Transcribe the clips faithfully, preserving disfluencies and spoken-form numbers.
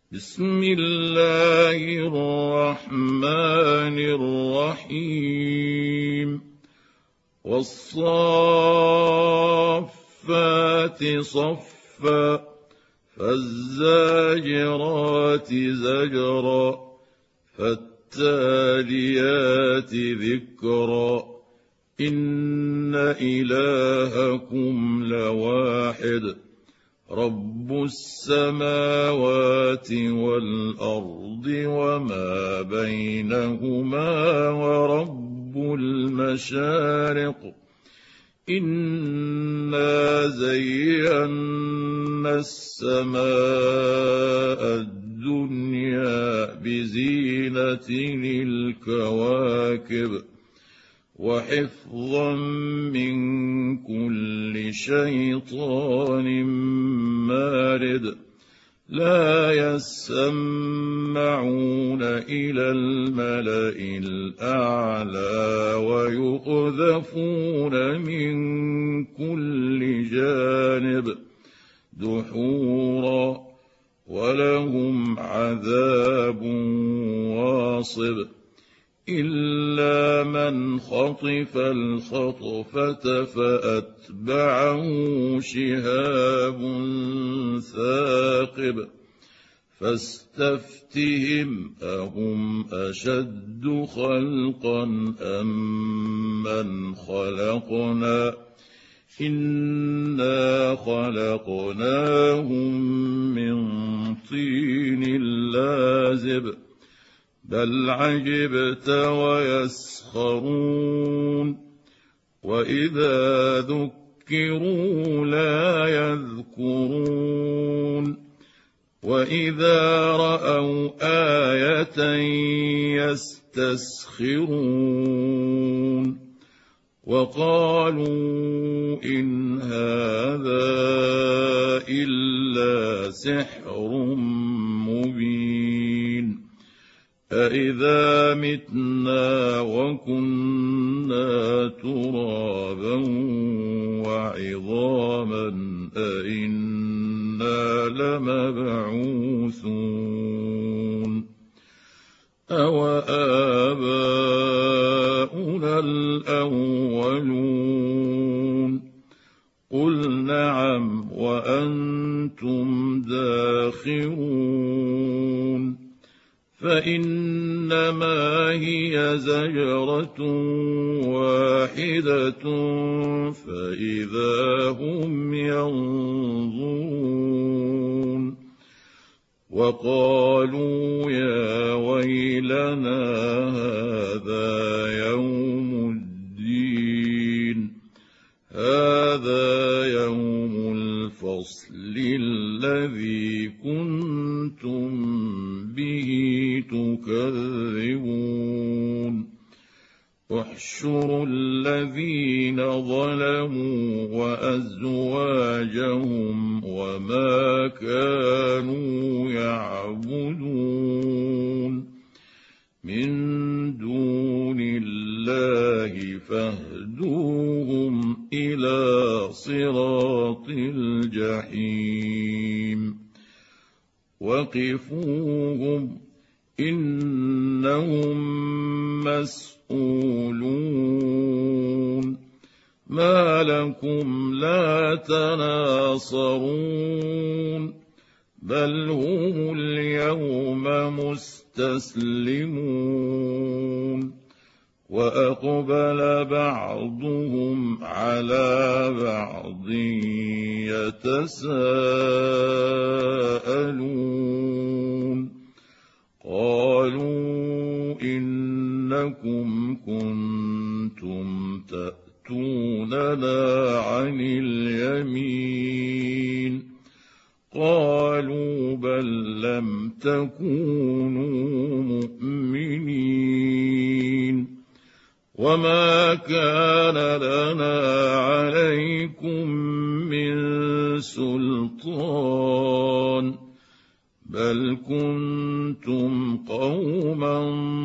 بسم الله الرحمن الرحيم والصافات صفا فالزاجرات زجرا فالتاليات ذكرا إن إلهكم لواحد رب السماوات والأرض وما بينهما ورب المشارق إنا زينا السماء الدنيا بزينة الكواكب وحفظا من كل شيطان مارد لا يسمعون إلى الملأ الأعلى ويقذفون من كل جانب دحورا ولهم عذاب واصب إلا من خطف الخطفة فأتبعه شهاب ثاقب فاستفتهم أهم أشد خلقا أم من خلقنا إنا خلقناهم من طين لازب بل عجبت ويسخرون وإذا ذكروا لا يذكرون وإذا رأوا آية يستسخرون وقالوا إن هذا إلا سحر مبين أإذا متنا وكنا ترابا وعظاما أإنا لمبعوثون أوآباؤنا الأولون قل نعم وأنتم داخرون فإنما هي زجرة واحدة فإذا هم ينظرون وقالوا يا ويلنا هذا يوم الدين هذا يوم الفصل الذي كنتم به تكذبون احشروا الذين ظلموا وأزواجهم وما كانوا يعبدون من دون الله فاهدوهم إلى صراط الجحيم وقفوهم إنهم مسؤولون ما لكم لا تناصرون بل هم اليوم مستسلمون وأقبل بعضهم على بعض يتساءلون قالوا إنكم كنتم تأتوننا عن اليمين قالوا بل لم تكونوا مؤمنين وما كان لنا عليكم من سلطان بل كنتم قوما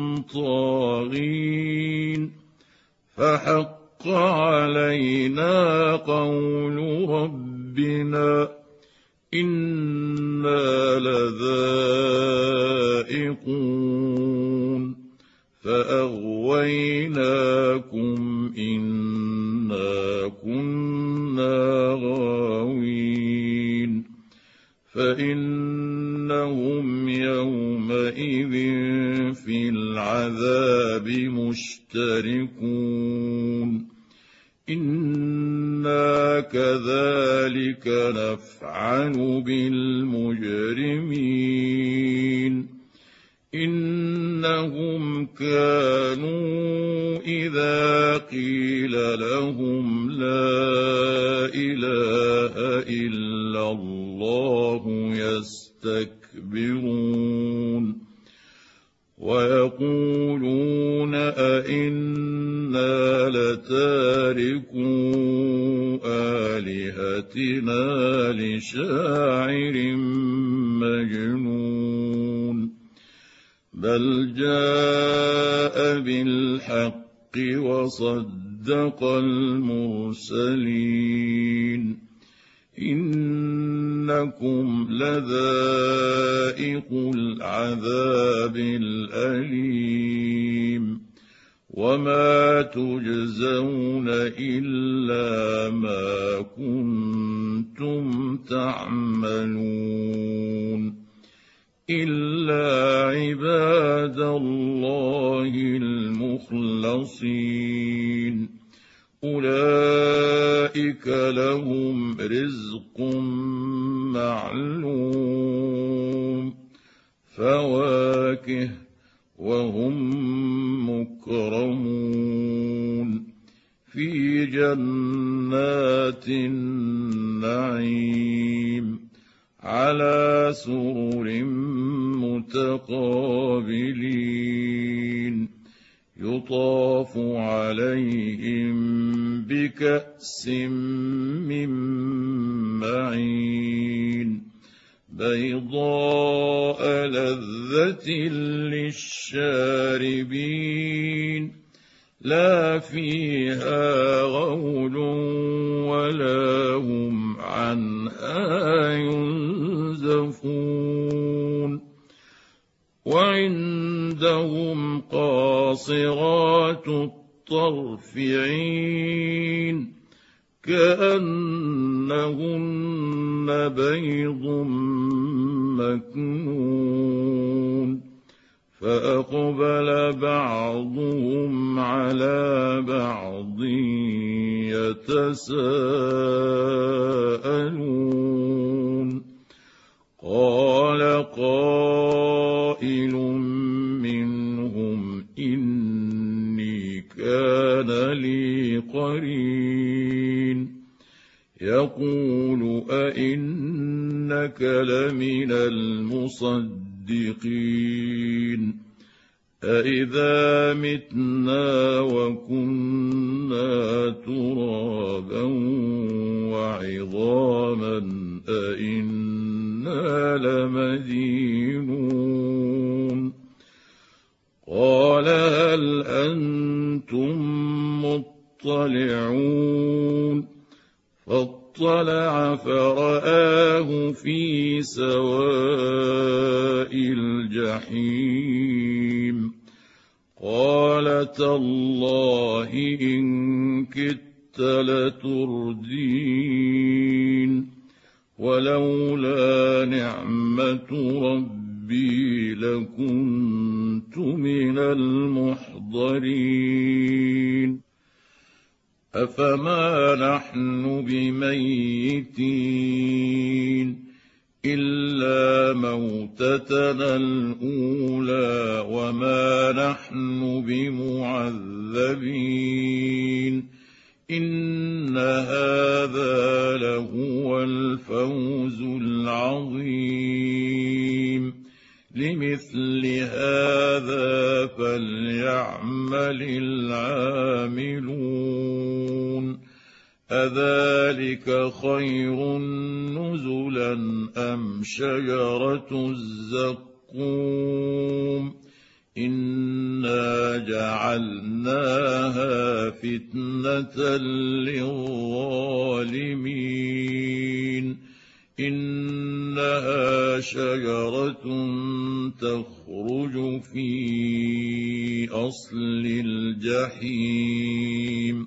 طاغين فحق علينا قول ربنا إنا لذائقون فأغويناكم إنا كنا غاوين فإنهم يومئذ في العذاب مشتركون إنا كذلك نفعل بالمجرمين إنهم كانوا إذا قيل لهم لا إله إلا الله يستكبرون ويقولون أئنا لتاركو آلهتنا لشاعر مجنون بل جاء بالحق وصدق المرسلين إنكم لذائق العذاب الأليم وما تجزون إلا ما كنتم تعملون إلا عباد الله المخلصين أولئك لهم رزق معلوم فواكه وهم مكرمون في جنات النعيم على سرر متقابلين يطاف عليهم بكأس من معين بيضاء لذة للشاربين لا فيها غول ولا هم عنها ينزفون وعندهم قاصرات الطرف عين كأنهن بيض مكنون فأقبل بعضهم على بعض يتساءلون قال قائل منهم إني كان لي قرين يقول أئنك لمن المصدقين أإذا متنا وكنا ترابا وعظاما أئنا لمدينون قال هل أنتم مطلعون فاطلع فرآه في سواء الجحيم قال تالله إن كدت لتردين ولولا نعمة ربي لكنت من المحضرين أفما نحن بميتين إلا موتتنا الأولى وما نحن بمعذبين إن هذا لهو الفوز العظيم لمثل هذا فليعمل العاملون أذلك خير نزلا أم شجرة الزقوم إنا جعلناها فتنة للظالمين إنها شجرة تخرج في أصل الجحيم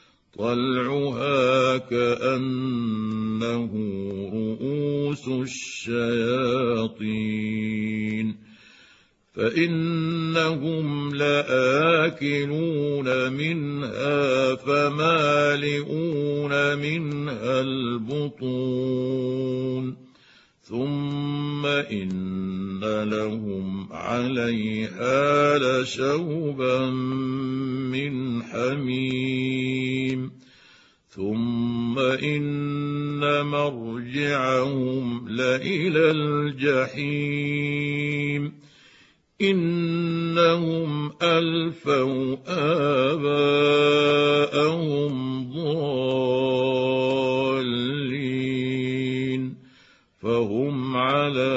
طلعها كأنه رؤوس الشياطين فإنهم لآكلون منها فمالئون منها البطون ثم إن لهم عليها لشوبا من حميم ثم إن مرجعهم لإلى الجحيم إنهم ألفوا آباءهم ضالين فهم على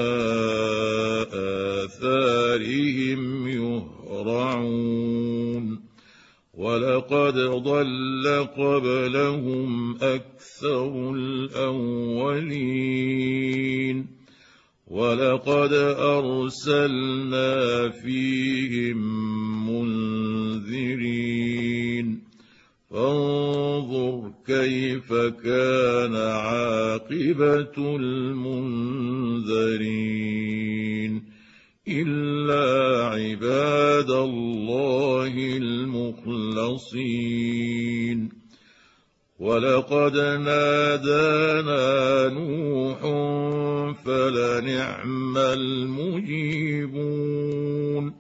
آثارهم يهرعون ولقد ضل قبلهم أكثر الأولين ولقد أرسلنا فيهم منذرين فانظر كيف كان عاقبة المنذرين إلا عباد الله المخلصين ولقد نادانا نوح فلنعم المجيبون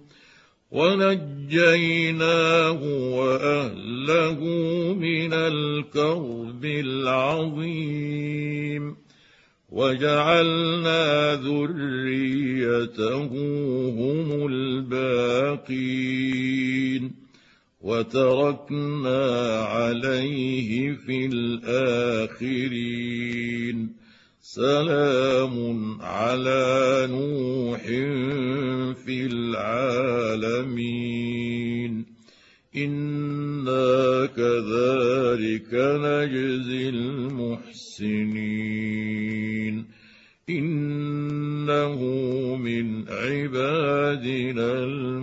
ونجيناه وأهله من الكرب العظيم وجعلنا ذريته هم الباقين وتركنا عليه في الآخرين سلام على نوح في العالمين إنا كذلك نجزي المحسنين إنه من عبادنا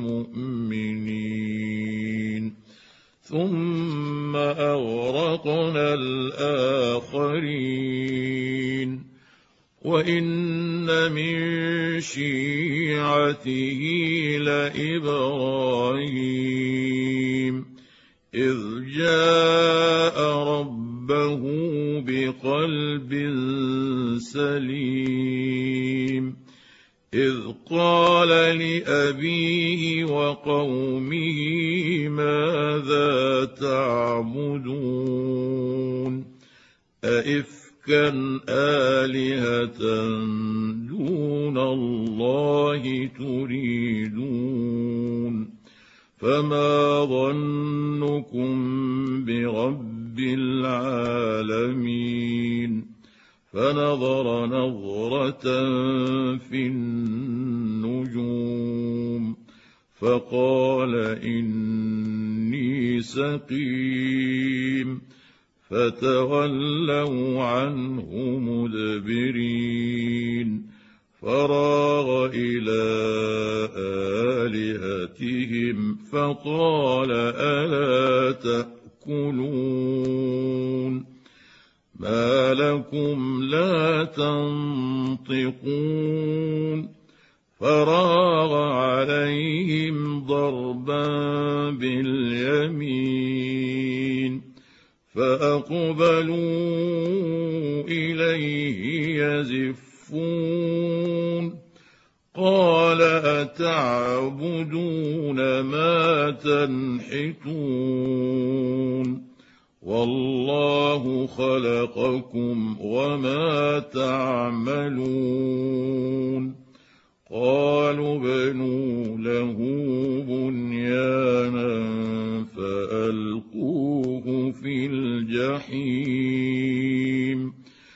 المؤمنين ثم أغرقنا الآخرين وإن من شيعته لإبراهيم إذ جاء ربه بقلب سليم إذ قال لأبيه وقومه ماذا تعبدون أئفكا آلهة دون الله تريدون فما ظنكم برب العالمين فنظر نظرة في النجوم فقال إني سقيم فتولوا عنه مدبرين فراغ إلى آلهتهم فقال ألا تأكلون ما لكم لا تنطقون فراغ عليهم ضربا باليمين فأقبلوا إليه يزفون قال أتعبدون ما تنحتون والله خلقكم وما تعملون قالوا ابنوا له بنيانا فألقوه في الجحيم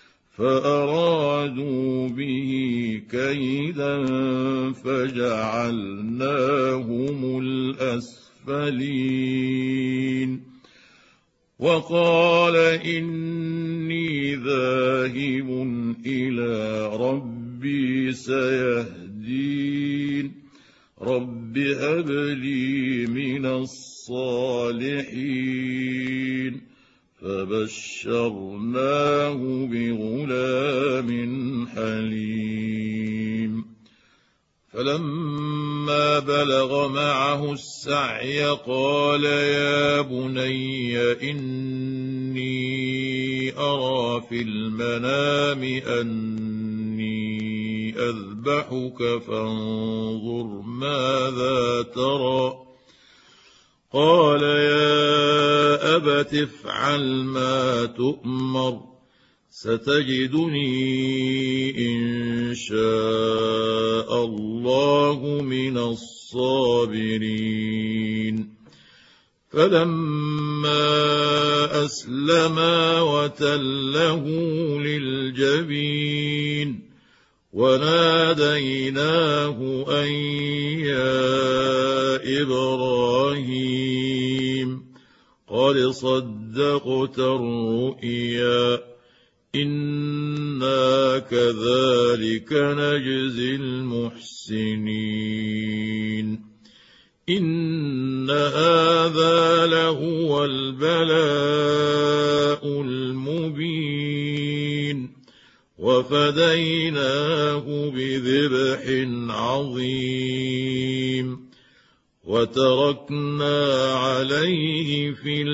فأرادوا به كيدا فجعلناهم الأسفلين وقال إني ذاهب إلى ربي سيهدين رب هب لي من الصالحين فبشرناه بغلام حليم فلما بلغ معه السعي قال يا بني إني أرى في المنام أني أذبحك فانظر ماذا ترى قال يا أبت افعل ما تؤمر ستجدني إن شاء الله من الصابرين فلما أسلما وتله للجبين وناديناه أن يا إبراهيم قد صدقت الرؤيا إنا كذلك نجزي المحسنين إن هذا لهو البلاء المبين وفديناه بذبح عظيم وتركنا عليه في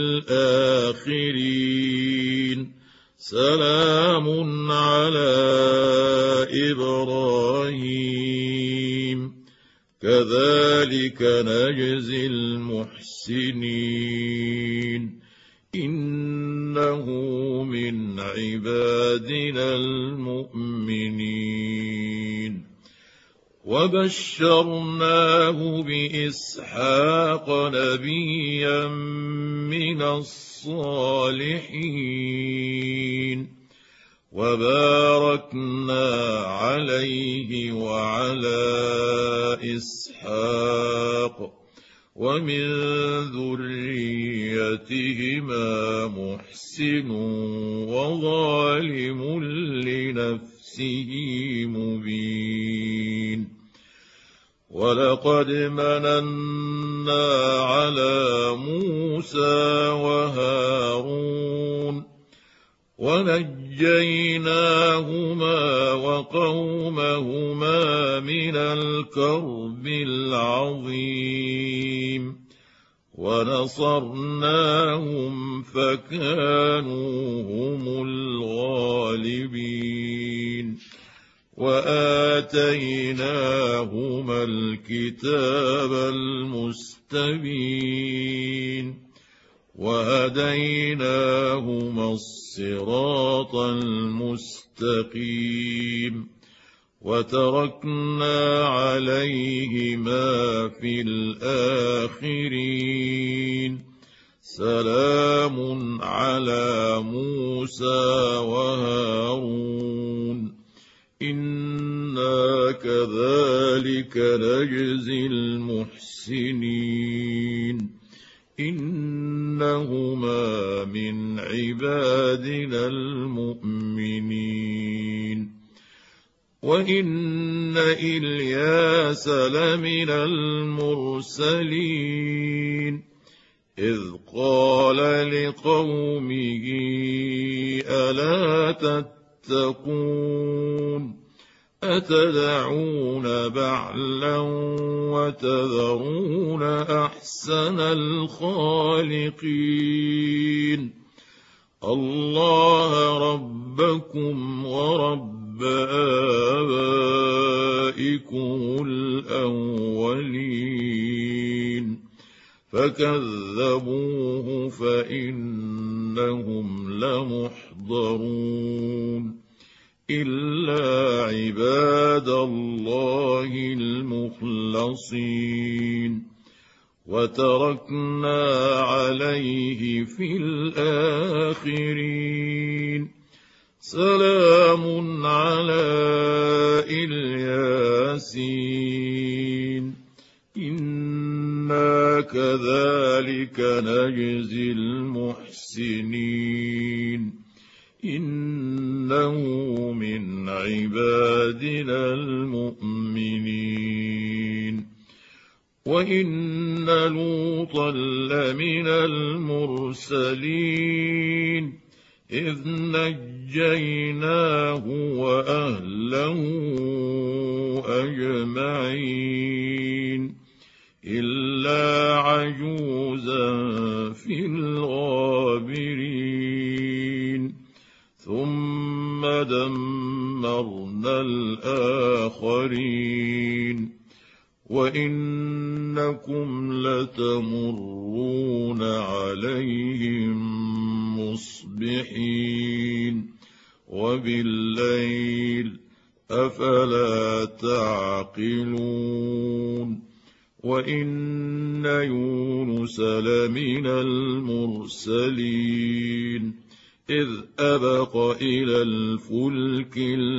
الآخرين سلام على إبراهيم كذلك نجزي المحسنين إنه من عبادنا المؤمنين وبشرناه بإسحاق نبيا من الصالحين وباركنا عليه وعلى إسحاق ومن ذريتهما محسن وظالم لنفسه مبين ولقد مننا على موسى وهارون ونجيناهما وقومهما من الكرب العظيم ونصرناهم فكانوا هم الغالبين وآتيناهما الكتاب المستبين وهديناهما الصراط المستقيم وتركنا عليهما في الآخرين سلام على موسى وهارون إنا كذلك نجزي المحسنين إنهما من عبادنا المؤمنين وإن إلياس لمن المرسلين إذ قال لقومه ألا تتقون أتدعون بعلا وتذرون أحسن الخالقين الله ربكم ورب آبائكم الأولين فكذبوه فإنهم لمحضرون إلا عباد الله المخلصين وتركنا عليه في الآخرين سلام على الياسين إنا كذلك نجزي المحسنين وإن لوطا لمن المرسلين إذ نجيناه وأهله أجمعين إلا عجوزا في الغابرين ثم دمرنا الآخرين وإنكم لتمرون عليهم مصبحين وبالليل أفلا تعقلون وإن يونس لمن المرسلين إذ أبق إلى الفلك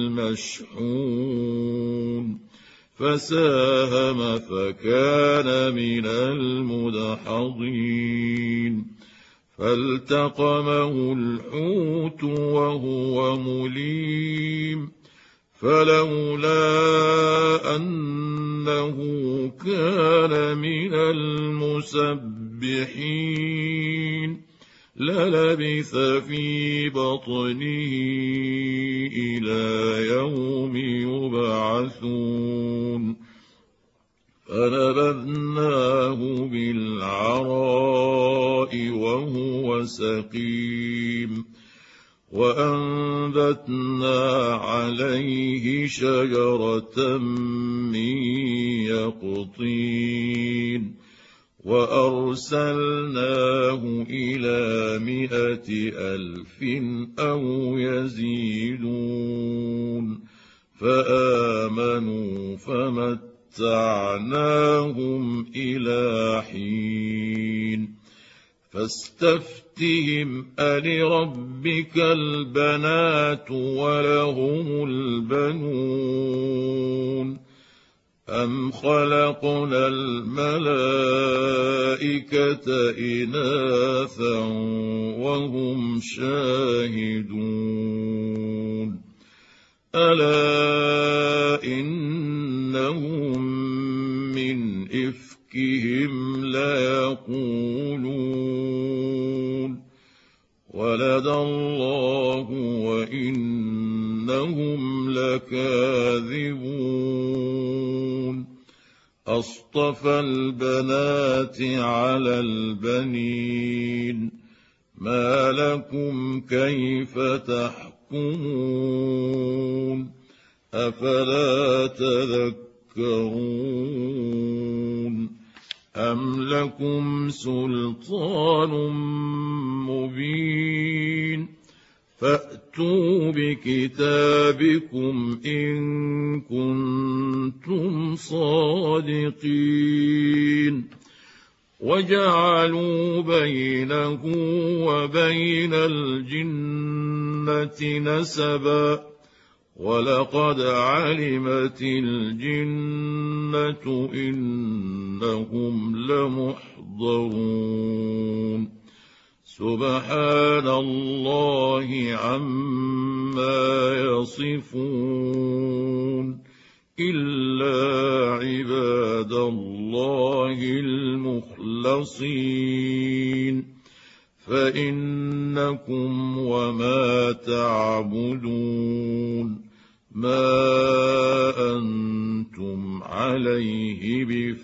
المشحون فساهم فكان من المدحضين فالتقمه الحوت وهو مليم فلولا أنه كان من المسبحين للبث في بطنه إلى يوم يبعثون فنبذناه بالعراء وهو سقيم وأنبتنا عليه شجرة من يقطين وأرسلناه إلى مائة ألف أو يزيدون فآمنوا فمتعناهم إلى حين فاستفتهم ألربك البنات ولهم البنون أم خلقنا الملائكة إناثا وهم شاهدون ألا إنهم من إفكهم ليقولون ولد الله وإنهم لكاذبون أصطفى البنات على البنين ما لكم كيف تحكمون أفلا تذكرون أم لكم سلطان مبين فأتوا بكتابكم إن كنتم صادقين وجعلوا بينه وبين الجنة نسبا ولقد علمت الجنة إنهم لمحضرون سبحان الله عما يصفون إلا عباد الله المخلصين فإنكم وما تعبدون ما أنتم عليه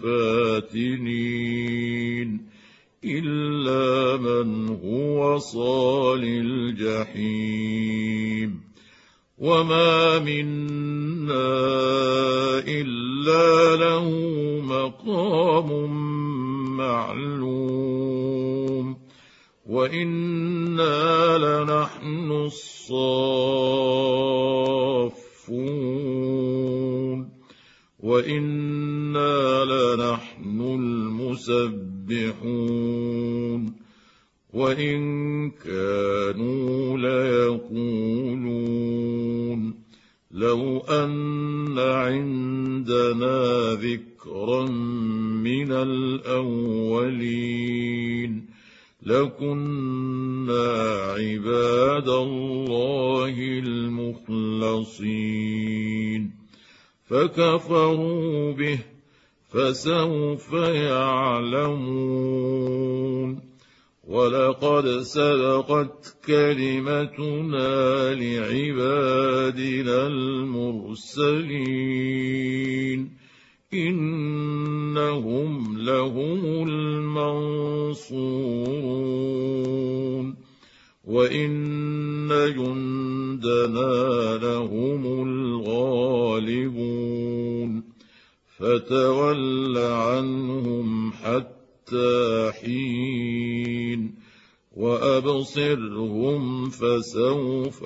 بفاتنين إلا من هو صال الجحيم وما منا إلا له مقام معلوم وإنا لنحن الصافون وإنا لنحن المسبحون وإن كانوا ليقولون لو أن عندنا ذكرا من الأولين لكنا عباد الله المخلصين فكفروا به فسوف يعلمون ولقد سبقت كلمتنا لعبادنا المرسلين إنهم لهم المنصورون وإن جندنا لهم الغالبون فتول عنهم حتى حين وأبصرهم فسوف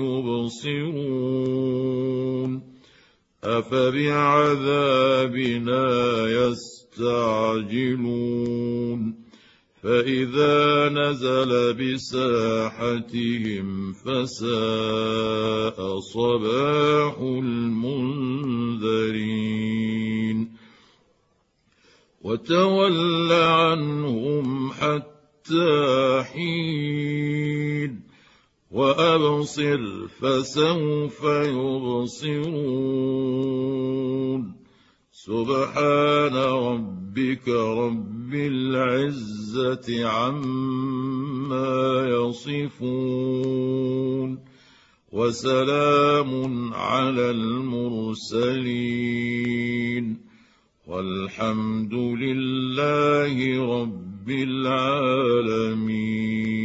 يبصرون أفبعذابنا يستعجلون فإذا نزل بساحتهم فساء صباح المنذرين وتول عنهم حتى حين وأبصر فسوف يبصرون سبحان ربك رب العزة عما يصفون وسلام على المرسلين والحمد لله رب العالمين.